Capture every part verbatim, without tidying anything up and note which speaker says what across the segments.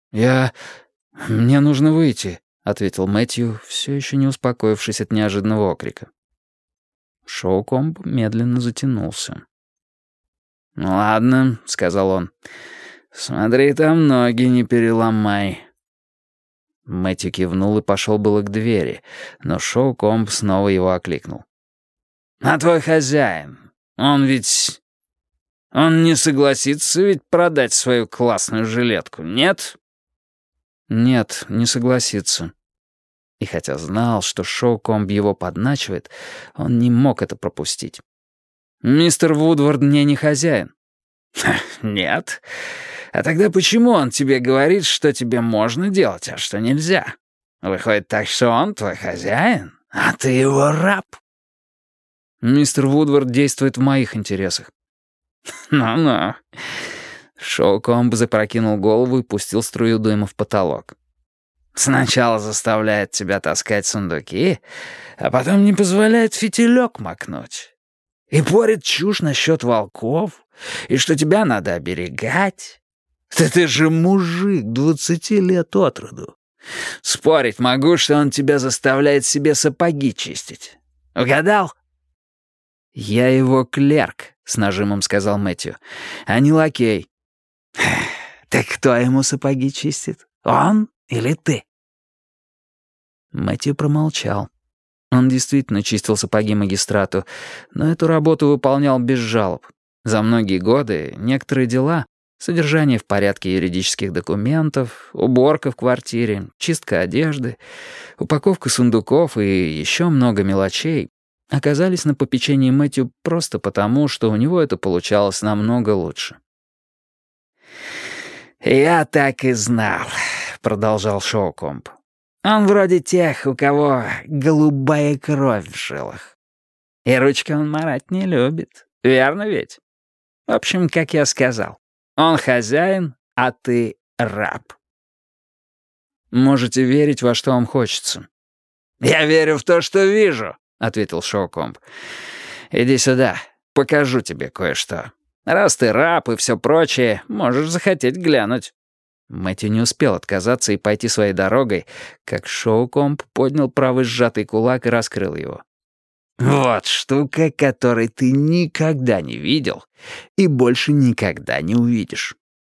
Speaker 1: «Я... мне нужно выйти», — ответил Мэтью, все еще не успокоившись от неожиданного окрика. Шоукомб медленно затянулся. «Ну ладно», — сказал он, — «смотри, там ноги не переломай». Мэтью кивнул и пошел было к двери, но Шоукомб снова его окликнул. «А твой хозяин, он ведь... он не согласится ведь продать свою классную жилетку, нет?» «Нет, не согласится». И хотя знал, что Шоукомб его подначивает, он не мог это пропустить. «Мистер Вудвард мне не хозяин». «Нет? А тогда почему он тебе говорит, что тебе можно делать, а что нельзя? Выходит так, что он твой хозяин, а ты его раб?» «Мистер Вудвард действует в моих интересах». «Ну-ну». Шоукомб запрокинул голову и пустил струю дыма в потолок. «Сначала заставляет тебя таскать сундуки, а потом не позволяет фитилек макнуть. И порит чушь насчет волков, и что тебя надо оберегать. Да ты же мужик двадцати лет от роду. Спорить могу, что он тебя заставляет себе сапоги чистить. Угадал?» «Я его клерк», — с нажимом сказал Мэтью, — «а не лакей». «Так кто ему сапоги чистит? Он или ты?» Мэтью промолчал. Он действительно чистил сапоги магистрату, но эту работу выполнял без жалоб. За многие годы некоторые дела — содержание в порядке юридических документов, уборка в квартире, чистка одежды, упаковка сундуков и еще много мелочей — оказались на попечении Мэтью просто потому, что у него это получалось намного лучше. «Я так и знал», — продолжал Шоукомб. «Он вроде тех, у кого голубая кровь в жилах. И ручки он марать не любит, верно ведь? В общем, как я сказал, он хозяин, а ты раб». «Можете верить, во что вам хочется». «Я верю в то, что вижу», — ответил Шоукомб. «Иди сюда, покажу тебе кое-что. Раз ты раб и все прочее, можешь захотеть глянуть». Мэтью не успел отказаться и пойти своей дорогой, как Шоукомб поднял правый сжатый кулак и раскрыл его. «Вот штука, которой ты никогда не видел и больше никогда не увидишь».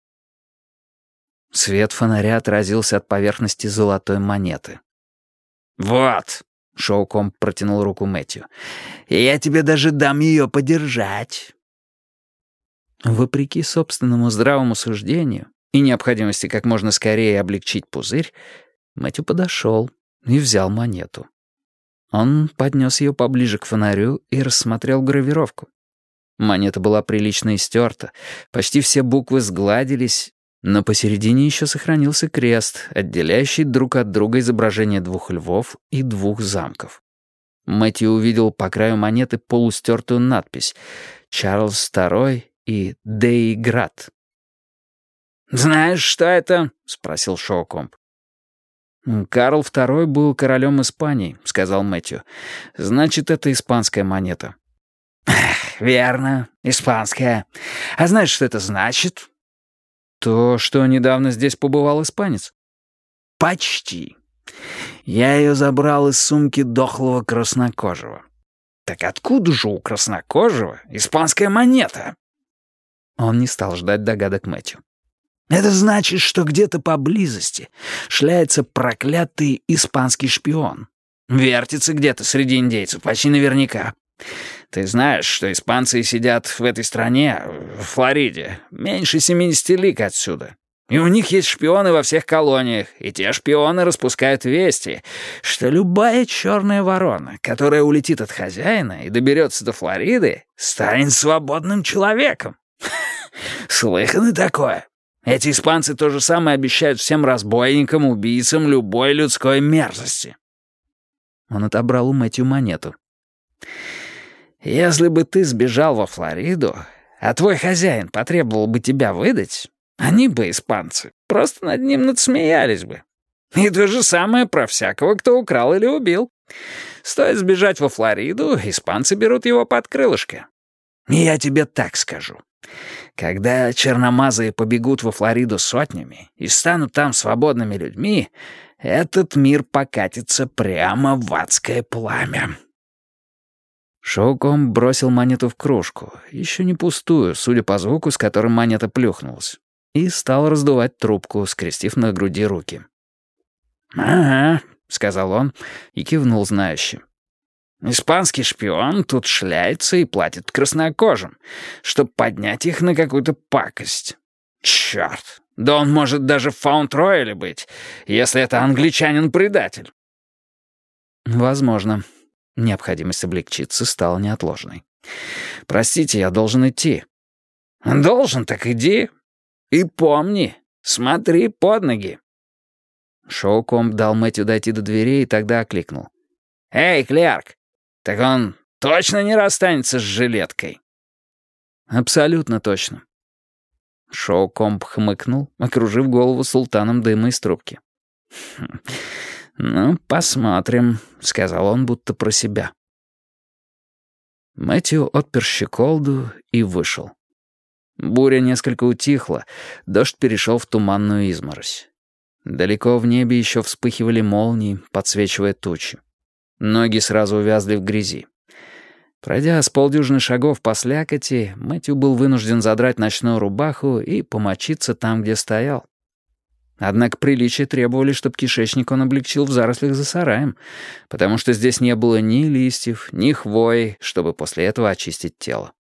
Speaker 1: Свет фонаря отразился от поверхности золотой монеты. «Вот», — Шоукомб протянул руку Мэтью, — «я тебе даже дам ее подержать». Вопреки собственному здравому суждению и необходимости как можно скорее облегчить пузырь, Мэтью подошел и взял монету. Он поднес ее поближе к фонарю и рассмотрел гравировку. Монета была прилично истерта, почти все буквы сгладились, но посередине еще сохранился крест, отделяющий друг от друга изображение двух львов и двух замков. Мэтью увидел по краю монеты полустертую надпись «Чарльз второй» и «Дейград». «Знаешь, что это?» — спросил Шоукомб. «Карл второй был королем Испании», — сказал Мэтью. «Значит, это испанская монета». «Верно, испанская. А знаешь, что это значит?» «То, что недавно здесь побывал испанец». «Почти. Я ее забрал из сумки дохлого краснокожего». «Так откуда же у краснокожего испанская монета?» Он не стал ждать догадок Мэтью. «Это значит, что где-то поблизости шляется проклятый испанский шпион. Вертится где-то среди индейцев, почти наверняка. Ты знаешь, что испанцы сидят в этой стране, в Флориде, меньше семидесяти лиг отсюда. И у них есть шпионы во всех колониях, и те шпионы распускают вести, что любая черная ворона, которая улетит от хозяина и доберется до Флориды, станет свободным человеком. Слыхано такое? Эти испанцы то же самое обещают всем разбойникам, убийцам любой людской мерзости». Он отобрал у Мэтью монету. «Если бы ты сбежал во Флориду, а твой хозяин потребовал бы тебя выдать, они бы, испанцы, просто над ним надсмеялись бы. И то же самое про всякого, кто украл или убил. Стоит сбежать во Флориду, испанцы берут его под крылышко. И я тебе так скажу. Когда черномазые побегут во Флориду сотнями и станут там свободными людьми, этот мир покатится прямо в адское пламя». Шоуком бросил монету в кружку, еще не пустую, судя по звуку, с которым монета плюхнулась, и стал раздувать трубку, скрестив на груди руки. «Ага», — сказал он и кивнул знающе. «Испанский шпион тут шляется и платит краснокожим, чтобы поднять их на какую-то пакость. Черт, да он может даже в Фаунд-Рояле быть, если это англичанин-предатель». «Возможно». Необходимость облегчиться стала неотложной. «Простите, я должен идти». «Должен, так иди. И помни, смотри под ноги». Шоукомб дал Мэтью дойти до дверей и тогда окликнул. «Эй, клерк, так он точно не расстанется с жилеткой?» «Абсолютно точно». Шоукомб хмыкнул, окружив голову султаном дыма из трубки. «Хм, ну, посмотрим», — сказал он будто про себя. Мэтью отпер щеколду и вышел. Буря несколько утихла, дождь перешел в туманную изморозь. Далеко в небе еще вспыхивали молнии, подсвечивая тучи. Ноги сразу увязли в грязи. Пройдя с полдюжины шагов по слякоти, Мэтью был вынужден задрать ночную рубаху и помочиться там, где стоял. Однако приличия требовали, чтобы кишечник он облегчил в зарослях за сараем, потому что здесь не было ни листьев, ни хвои, чтобы после этого очистить тело.